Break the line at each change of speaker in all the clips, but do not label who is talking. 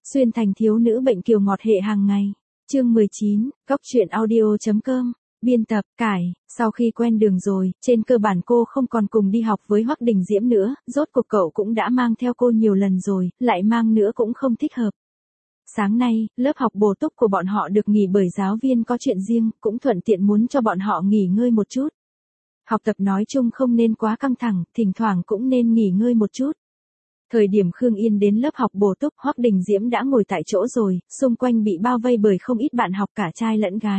Xuyên thành thiếu nữ bệnh kiều ngọt hệ hàng ngày. Chương 19, Góc truyện audio.com. Biên tập, Cải. Sau khi quen đường rồi, trên cơ bản cô không còn cùng đi học với Hoắc Đình Diễm nữa, rốt cuộc cậu cũng đã mang theo cô nhiều lần rồi, lại mang nữa cũng không thích hợp. Sáng nay, lớp học bổ túc của bọn họ được nghỉ bởi giáo viên có chuyện riêng, cũng thuận tiện muốn cho bọn họ nghỉ ngơi một chút. Học tập nói chung không nên quá căng thẳng, thỉnh thoảng cũng nên nghỉ ngơi một chút. Thời điểm Khương Yên đến lớp học bổ túc, Hoắc Đình Diễm đã ngồi tại chỗ rồi, xung quanh bị bao vây bởi không ít bạn học cả trai lẫn gái.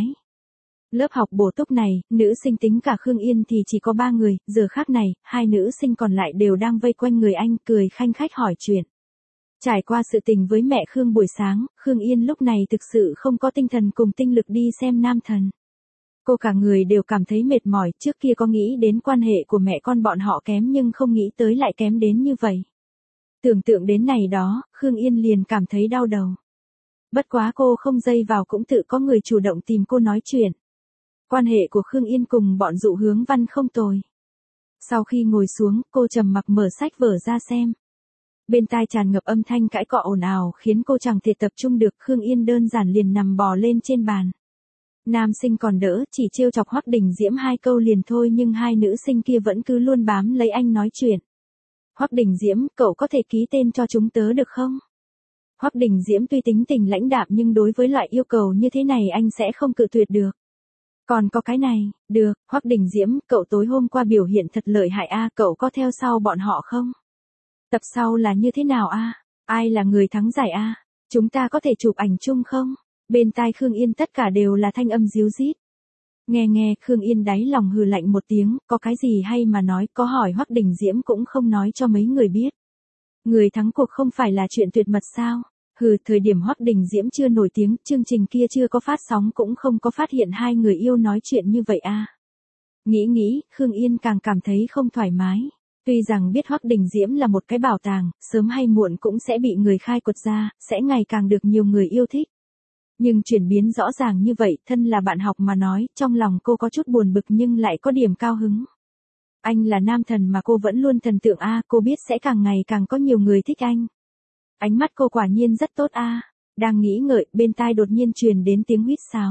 Lớp học bổ túc này, nữ sinh tính cả Khương Yên thì chỉ có 3 người, giờ khác này, 2 nữ sinh còn lại đều đang vây quanh người anh, cười khanh khách hỏi chuyện. Trải qua sự tình với mẹ Khương buổi sáng, Khương Yên lúc này thực sự không có tinh thần cùng tinh lực đi xem nam thần. Cô cả người đều cảm thấy mệt mỏi, trước kia có nghĩ đến quan hệ của mẹ con bọn họ kém nhưng không nghĩ tới lại kém đến như vậy. Tưởng tượng đến này đó, Khương Yên liền cảm thấy đau đầu. Bất quá cô không dây vào cũng tự có người chủ động tìm cô nói chuyện. Quan hệ của Khương Yên cùng bọn Dụ Hướng Văn không tồi. Sau khi ngồi xuống, cô trầm mặc mở sách vở ra xem. Bên tai tràn ngập âm thanh cãi cọ ồn ào khiến cô chẳng thể tập trung được. Khương Yên đơn giản liền nằm bò lên trên bàn. Nam sinh còn đỡ, chỉ trêu chọc Hoắc Đình Diễm 2 câu liền thôi nhưng 2 nữ sinh kia vẫn cứ luôn bám lấy anh nói chuyện. Hoắc Đình Diễm, cậu có thể ký tên cho chúng tớ được không? Hoắc Đình Diễm tuy tính tình lãnh đạm nhưng đối với loại yêu cầu như thế này anh sẽ không cự tuyệt được. Còn có cái này, được, Hoắc Đình Diễm, cậu tối hôm qua biểu hiện thật lợi hại a, cậu có theo sau bọn họ không? Tập sau là như thế nào a? Ai là người thắng giải a? Chúng ta có thể chụp ảnh chung không? Bên tai Khương Yên tất cả đều là thanh âm ríu rít. Nghe, Khương Yên đáy lòng hừ lạnh một tiếng, có cái gì hay mà nói, có hỏi Hoắc Đình Diễm cũng không nói cho mấy người biết. Người thắng cuộc không phải là chuyện tuyệt mật sao? Thời điểm Hoắc Đình Diễm chưa nổi tiếng, chương trình kia chưa có phát sóng cũng không có phát hiện 2 người yêu nói chuyện như vậy a. Nghĩ, Khương Yên càng cảm thấy không thoải mái. Tuy rằng biết Hoắc Đình Diễm là một cái bảo tàng, sớm hay muộn cũng sẽ bị người khai quật ra, sẽ ngày càng được nhiều người yêu thích. Nhưng chuyển biến rõ ràng như vậy, thân là bạn học mà nói, trong lòng cô có chút buồn bực nhưng lại có điểm cao hứng. Anh là nam thần mà cô vẫn luôn thần tượng a, cô biết sẽ càng ngày càng có nhiều người thích anh. Ánh mắt cô quả nhiên rất tốt a. Đang nghĩ ngợi, bên tai đột nhiên truyền đến tiếng huýt sáo.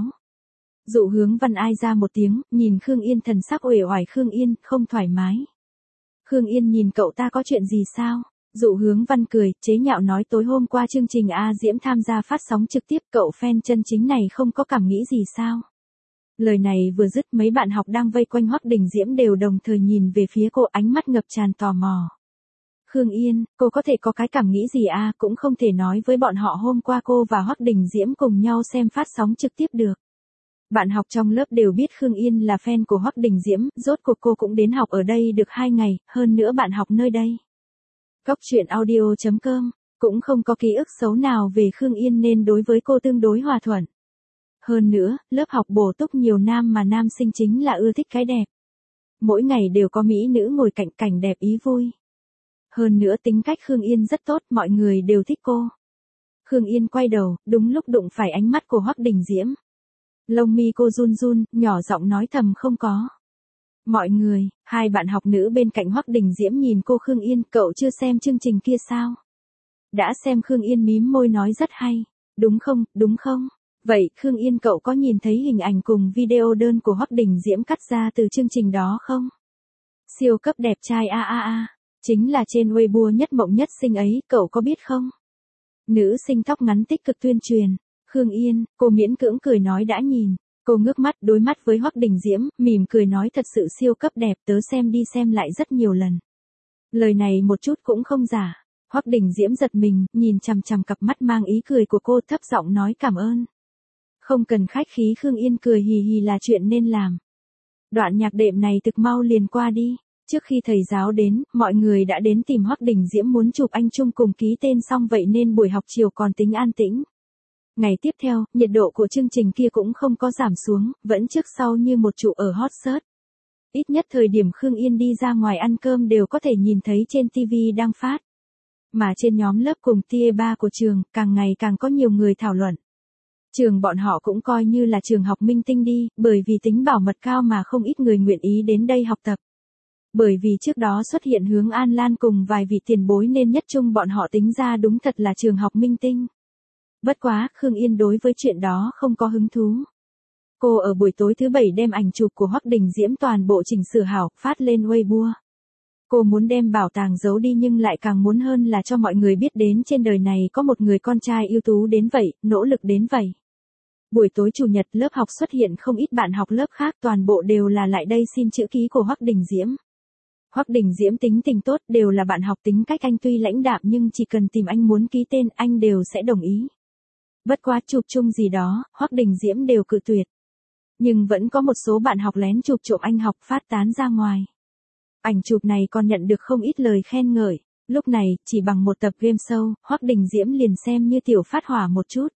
Dụ Hướng Văn ai ra một tiếng, nhìn Khương Yên thần sắc uể oải. Khương Yên, không thoải mái. Khương Yên nhìn cậu ta có chuyện gì sao? Dụ Hướng Văn cười, chế nhạo nói tối hôm qua chương trình A Diễm tham gia phát sóng trực tiếp, cậu fan chân chính này không có cảm nghĩ gì sao? Lời này vừa dứt, mấy bạn học đang vây quanh Hoắc Đình Diễm đều đồng thời nhìn về phía cô, ánh mắt ngập tràn tò mò. Khương Yên, cô có thể có cái cảm nghĩ gì a? Cũng không thể nói với bọn họ hôm qua cô và Hoắc Đình Diễm cùng nhau xem phát sóng trực tiếp được. Bạn học trong lớp đều biết Khương Yên là fan của Hoắc Đình Diễm, rốt cuộc cô cũng đến học ở đây được 2 ngày, hơn nữa bạn học nơi đây. Góc truyện audio.com, cũng không có ký ức xấu nào về Khương Yên nên đối với cô tương đối hòa thuận. Hơn nữa, lớp học bổ túc nhiều nam mà nam sinh chính là ưa thích cái đẹp. Mỗi ngày đều có mỹ nữ ngồi cạnh cảnh đẹp ý vui. Hơn nữa tính cách Khương Yên rất tốt, mọi người đều thích cô. Khương Yên quay đầu, đúng lúc đụng phải ánh mắt của Hoắc Đình Diễm. Lông mi cô run run, nhỏ giọng nói thầm không có. Mọi người, 2 bạn học nữ bên cạnh Hoắc Đình Diễm nhìn cô. Khương Yên, cậu chưa xem chương trình kia sao? Đã xem. Khương Yên mím môi nói rất hay. Đúng không? Vậy, Khương Yên cậu có nhìn thấy hình ảnh cùng video đơn của Hoắc Đình Diễm cắt ra từ chương trình đó không? Siêu cấp đẹp trai a. Chính là trên Weibo nhất mộng nhất sinh ấy, cậu có biết không? Nữ sinh tóc ngắn tích cực tuyên truyền. Khương Yên, cô miễn cưỡng cười nói đã nhìn. Cô ngước mắt đối mắt với Hoắc Đình Diễm, mỉm cười nói thật sự siêu cấp đẹp, tớ xem đi xem lại rất nhiều lần. Lời này một chút cũng không giả. Hoắc Đình Diễm giật mình, nhìn chằm chằm cặp mắt mang ý cười của cô, thấp giọng nói cảm ơn. Không cần khách khí. Khương Yên cười hì hì là chuyện nên làm. Đoạn nhạc đệm này thực mau liền qua đi. Trước khi thầy giáo đến, mọi người đã đến tìm Hoắc Đình Diễm muốn chụp anh chung cùng ký tên xong vậy nên buổi học chiều còn tính an tĩnh. Ngày tiếp theo, nhiệt độ của chương trình kia cũng không có giảm xuống, vẫn trước sau như một trụ ở hot search. Ít nhất thời điểm Khương Yên đi ra ngoài ăn cơm đều có thể nhìn thấy trên TV đang phát. Mà trên nhóm lớp cùng tier 3 của trường, càng ngày càng có nhiều người thảo luận. Trường bọn họ cũng coi như là trường học minh tinh đi, bởi vì tính bảo mật cao mà không ít người nguyện ý đến đây học tập. Bởi vì trước đó xuất hiện Hướng An Lan cùng vài vị tiền bối nên nhất chung bọn họ tính ra đúng thật là trường học minh tinh. Bất quá, Khương Yên đối với chuyện đó không có hứng thú. Cô ở buổi tối thứ bảy đem ảnh chụp của Hoắc Đình Diễm toàn bộ chỉnh sửa hảo, phát lên Weibo. Cô muốn đem bảo tàng giấu đi nhưng lại càng muốn hơn là cho mọi người biết đến trên đời này có một người con trai ưu tú đến vậy, nỗ lực đến vậy. Buổi tối chủ nhật lớp học xuất hiện không ít bạn học lớp khác, toàn bộ đều là lại đây xin chữ ký của Hoắc Đình Diễm. Hoắc Đình Diễm tính tình tốt, đều là bạn học tính cách anh tuy lãnh đạm nhưng chỉ cần tìm anh muốn ký tên anh đều sẽ đồng ý. Bất quá chụp chung gì đó, Hoắc Đình Diễm đều cự tuyệt. Nhưng vẫn có một số bạn học lén chụp trộm anh học phát tán ra ngoài. Ảnh chụp này còn nhận được không ít lời khen ngợi. Lúc này, chỉ bằng một tập game show, Hoắc Đình Diễm liền xem như tiểu phát hỏa một chút.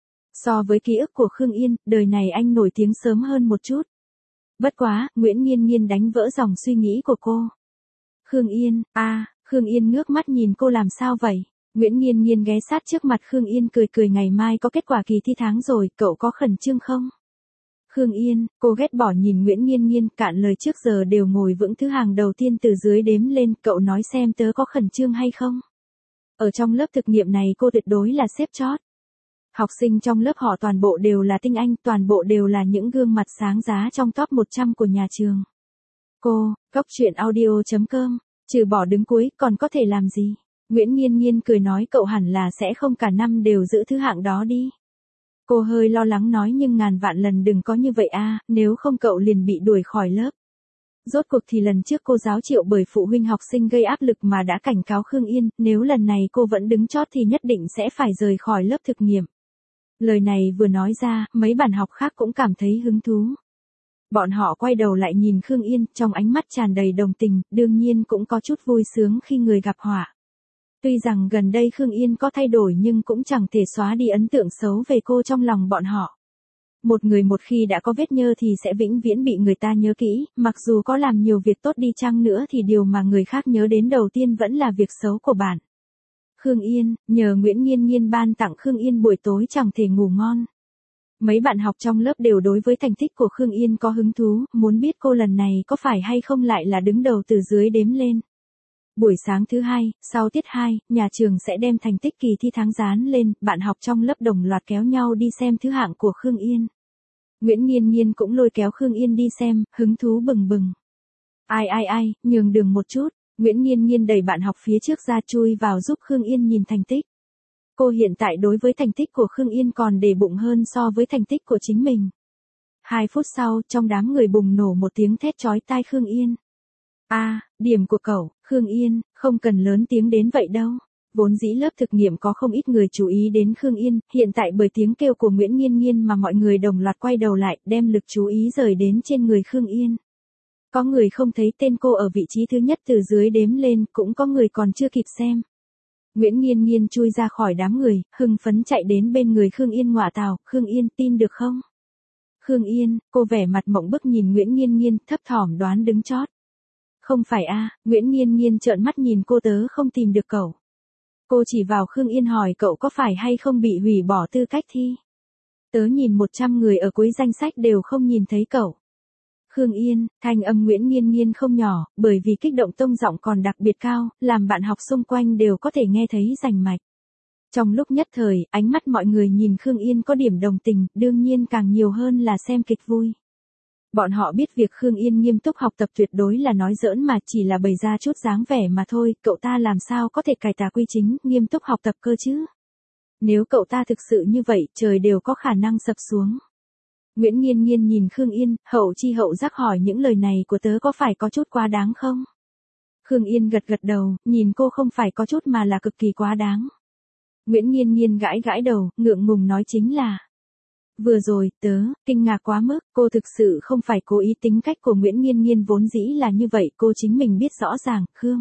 So với ký ức của Khương Yên, đời này anh nổi tiếng sớm hơn một chút. Bất quá, Nguyễn Nghiên Nghiên đánh vỡ dòng suy nghĩ của cô. Khương Yên, Khương Yên ngước mắt nhìn cô làm sao vậy? Nguyễn Nghiên Nghiên ghé sát trước mặt Khương Yên cười cười ngày mai có kết quả kỳ thi tháng rồi, cậu có khẩn trương không? Khương Yên, cô ghét bỏ nhìn Nguyễn Nghiên Nghiên, cạn lời trước giờ đều ngồi vững thứ hàng đầu tiên từ dưới đếm lên, cậu nói xem tớ có khẩn trương hay không? Ở trong lớp thực nghiệm này cô tuyệt đối là xếp chót. Học sinh trong lớp họ toàn bộ đều là tinh anh, toàn bộ đều là những gương mặt sáng giá trong top 100 của nhà trường. Cô, coctruyện.audio.com, trừ bỏ đứng cuối còn có thể làm gì? Nguyễn Nghiên Nghiên cười nói cậu hẳn là sẽ không cả năm đều giữ thứ hạng đó đi. Cô hơi lo lắng nói nhưng ngàn vạn lần đừng có như vậy nếu không cậu liền bị đuổi khỏi lớp. Rốt cuộc thì lần trước cô giáo Triệu bởi phụ huynh học sinh gây áp lực mà đã cảnh cáo Khương Yên, nếu lần này cô vẫn đứng chót thì nhất định sẽ phải rời khỏi lớp thực nghiệm. Lời này vừa nói ra, mấy bạn học khác cũng cảm thấy hứng thú. Bọn họ quay đầu lại nhìn Khương Yên, trong ánh mắt tràn đầy đồng tình, đương nhiên cũng có chút vui sướng khi người gặp họa. Tuy rằng gần đây Khương Yên có thay đổi nhưng cũng chẳng thể xóa đi ấn tượng xấu về cô trong lòng bọn họ. Một người một khi đã có vết nhơ thì sẽ vĩnh viễn bị người ta nhớ kỹ, mặc dù có làm nhiều việc tốt đi chăng nữa thì điều mà người khác nhớ đến đầu tiên vẫn là việc xấu của bạn. Khương Yên, nhờ Nguyễn Nghiên Nghiên ban tặng Khương Yên buổi tối chẳng thể ngủ ngon. Mấy bạn học trong lớp đều đối với thành tích của Khương Yên có hứng thú, muốn biết cô lần này có phải hay không lại là đứng đầu từ dưới đếm lên. Buổi sáng thứ hai, sau tiết 2, nhà trường sẽ đem thành tích kỳ thi tháng dán lên, bạn học trong lớp đồng loạt kéo nhau đi xem thứ hạng của Khương Yên. Nguyễn Nghiên Nghiên cũng lôi kéo Khương Yên đi xem, hứng thú bừng bừng. Ai, nhường đường một chút, Nguyễn Nghiên Nghiên đẩy bạn học phía trước ra chui vào giúp Khương Yên nhìn thành tích. Cô hiện tại đối với thành tích của Khương Yên còn để bụng hơn so với thành tích của chính mình. 2 phút sau, trong đám người bùng nổ một tiếng thét chói tai Khương Yên. Điểm của cậu, Khương Yên, không cần lớn tiếng đến vậy đâu. Vốn dĩ lớp thực nghiệm có không ít người chú ý đến Khương Yên, hiện tại bởi tiếng kêu của Nguyễn Nghiên Nghiên mà mọi người đồng loạt quay đầu lại, đem lực chú ý rời đến trên người Khương Yên. Có người không thấy tên cô ở vị trí thứ nhất từ dưới đếm lên, cũng có người còn chưa kịp xem. Nguyễn Nghiên Nghiên chui ra khỏi đám người, hưng phấn chạy đến bên người Khương Yên ngọa tào, Khương Yên tin được không? Khương Yên, cô vẻ mặt mộng bức nhìn Nguyễn Nghiên Nghiên, thấp thỏm đoán đứng chót. Không phải Nguyễn Nghiên Nghiên trợn mắt nhìn cô tớ không tìm được cậu. Cô chỉ vào Khương Yên hỏi cậu có phải hay không bị hủy bỏ tư cách thi. Tớ nhìn 100 người ở cuối danh sách đều không nhìn thấy cậu. Khương Yên, thanh âm Nguyễn Nghiên Nghiên không nhỏ, bởi vì kích động tông giọng còn đặc biệt cao, làm bạn học xung quanh đều có thể nghe thấy rành mạch. Trong lúc nhất thời, ánh mắt mọi người nhìn Khương Yên có điểm đồng tình, đương nhiên càng nhiều hơn là xem kịch vui. Bọn họ biết việc Khương Yên nghiêm túc học tập tuyệt đối là nói giỡn mà chỉ là bày ra chút dáng vẻ mà thôi, cậu ta làm sao có thể cải tà quy chính, nghiêm túc học tập cơ chứ. Nếu cậu ta thực sự như vậy, trời đều có khả năng sập xuống. Nguyễn Nghiên Nghiên nhìn Khương Yên, hậu chi hậu giác hỏi những lời này của tớ có phải có chút quá đáng không? Khương Yên gật gật đầu, nhìn cô không phải có chút mà là cực kỳ quá đáng. Nguyễn Nghiên Nghiên gãi gãi đầu, ngượng ngùng nói chính là. Vừa rồi, tớ, kinh ngạc quá mức, cô thực sự không phải cố ý, tính cách của Nguyễn Nghiên Nghiên vốn dĩ là như vậy, cô chính mình biết rõ ràng, Khương.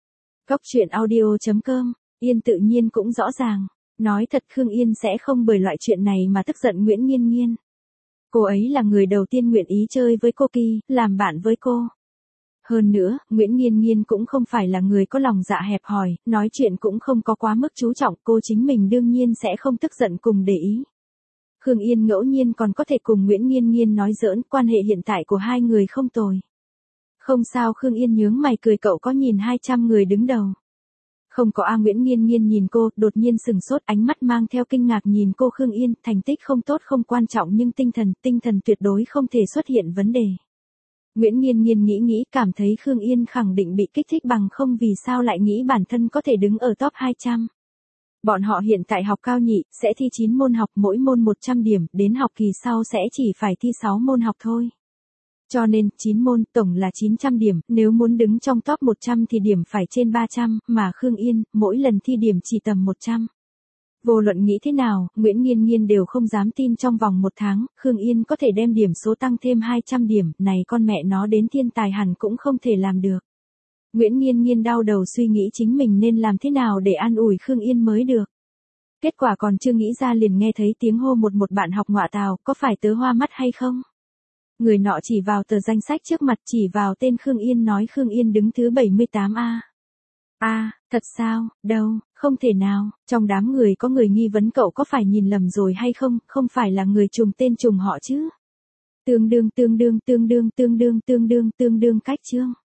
Coctruyện.audio.com, Yên tự nhiên cũng rõ ràng. Nói thật Khương Yên sẽ không bởi loại chuyện này mà tức giận Nguyễn Nghiên Nghiên. Cô ấy là người đầu tiên nguyện ý chơi với cô Kỳ, làm bạn với cô. Hơn nữa, Nguyễn Nghiên Nghiên cũng không phải là người có lòng dạ hẹp hòi, nói chuyện cũng không có quá mức chú trọng, cô chính mình đương nhiên sẽ không tức giận cùng để ý. Khương Yên ngẫu nhiên còn có thể cùng Nguyễn Nghiên Nghiên nói giỡn, quan hệ hiện tại của hai người không tồi. Không sao, Khương Yên nhướng mày cười, cậu có nhìn 200 người đứng đầu Không có A. Nguyễn Nghiên Nghiên nhìn cô, đột nhiên sừng sốt, ánh mắt mang theo kinh ngạc nhìn cô Khương Yên, thành tích không tốt không quan trọng nhưng tinh thần tuyệt đối không thể xuất hiện vấn đề. Nguyễn Nghiên Nghiên nghĩ cảm thấy Khương Yên khẳng định bị kích thích bằng không vì sao lại nghĩ bản thân có thể đứng ở top 200. Bọn họ hiện tại học cao nhị, sẽ thi 9 môn học, mỗi môn 100 điểm, đến học kỳ sau sẽ chỉ phải thi 6 môn học thôi. Cho nên, 9 môn, tổng là 900 điểm, nếu muốn đứng trong top 100 thì điểm phải trên 300, mà Khương Yên, mỗi lần thi điểm chỉ tầm 100. Vô luận nghĩ thế nào, Nguyễn Nghiên Nghiên đều không dám tin trong vòng 1 tháng, Khương Yên có thể đem điểm số tăng thêm 200 điểm, này con mẹ nó đến thiên tài hẳn cũng không thể làm được. Nguyễn Nghiên Nghiên đau đầu suy nghĩ chính mình nên làm thế nào để an ủi Khương Yên mới được. Kết quả còn chưa nghĩ ra liền nghe thấy tiếng hô một bạn học ngọa tào, có phải tớ hoa mắt hay không? Người nọ chỉ vào tờ danh sách trước mặt, chỉ vào tên Khương Yên nói Khương Yên đứng thứ 78A. Thật sao, đâu, không thể nào, trong đám người có người nghi vấn cậu có phải nhìn lầm rồi hay không, không phải là người trùng tên trùng họ chứ. Tương đương cách chương.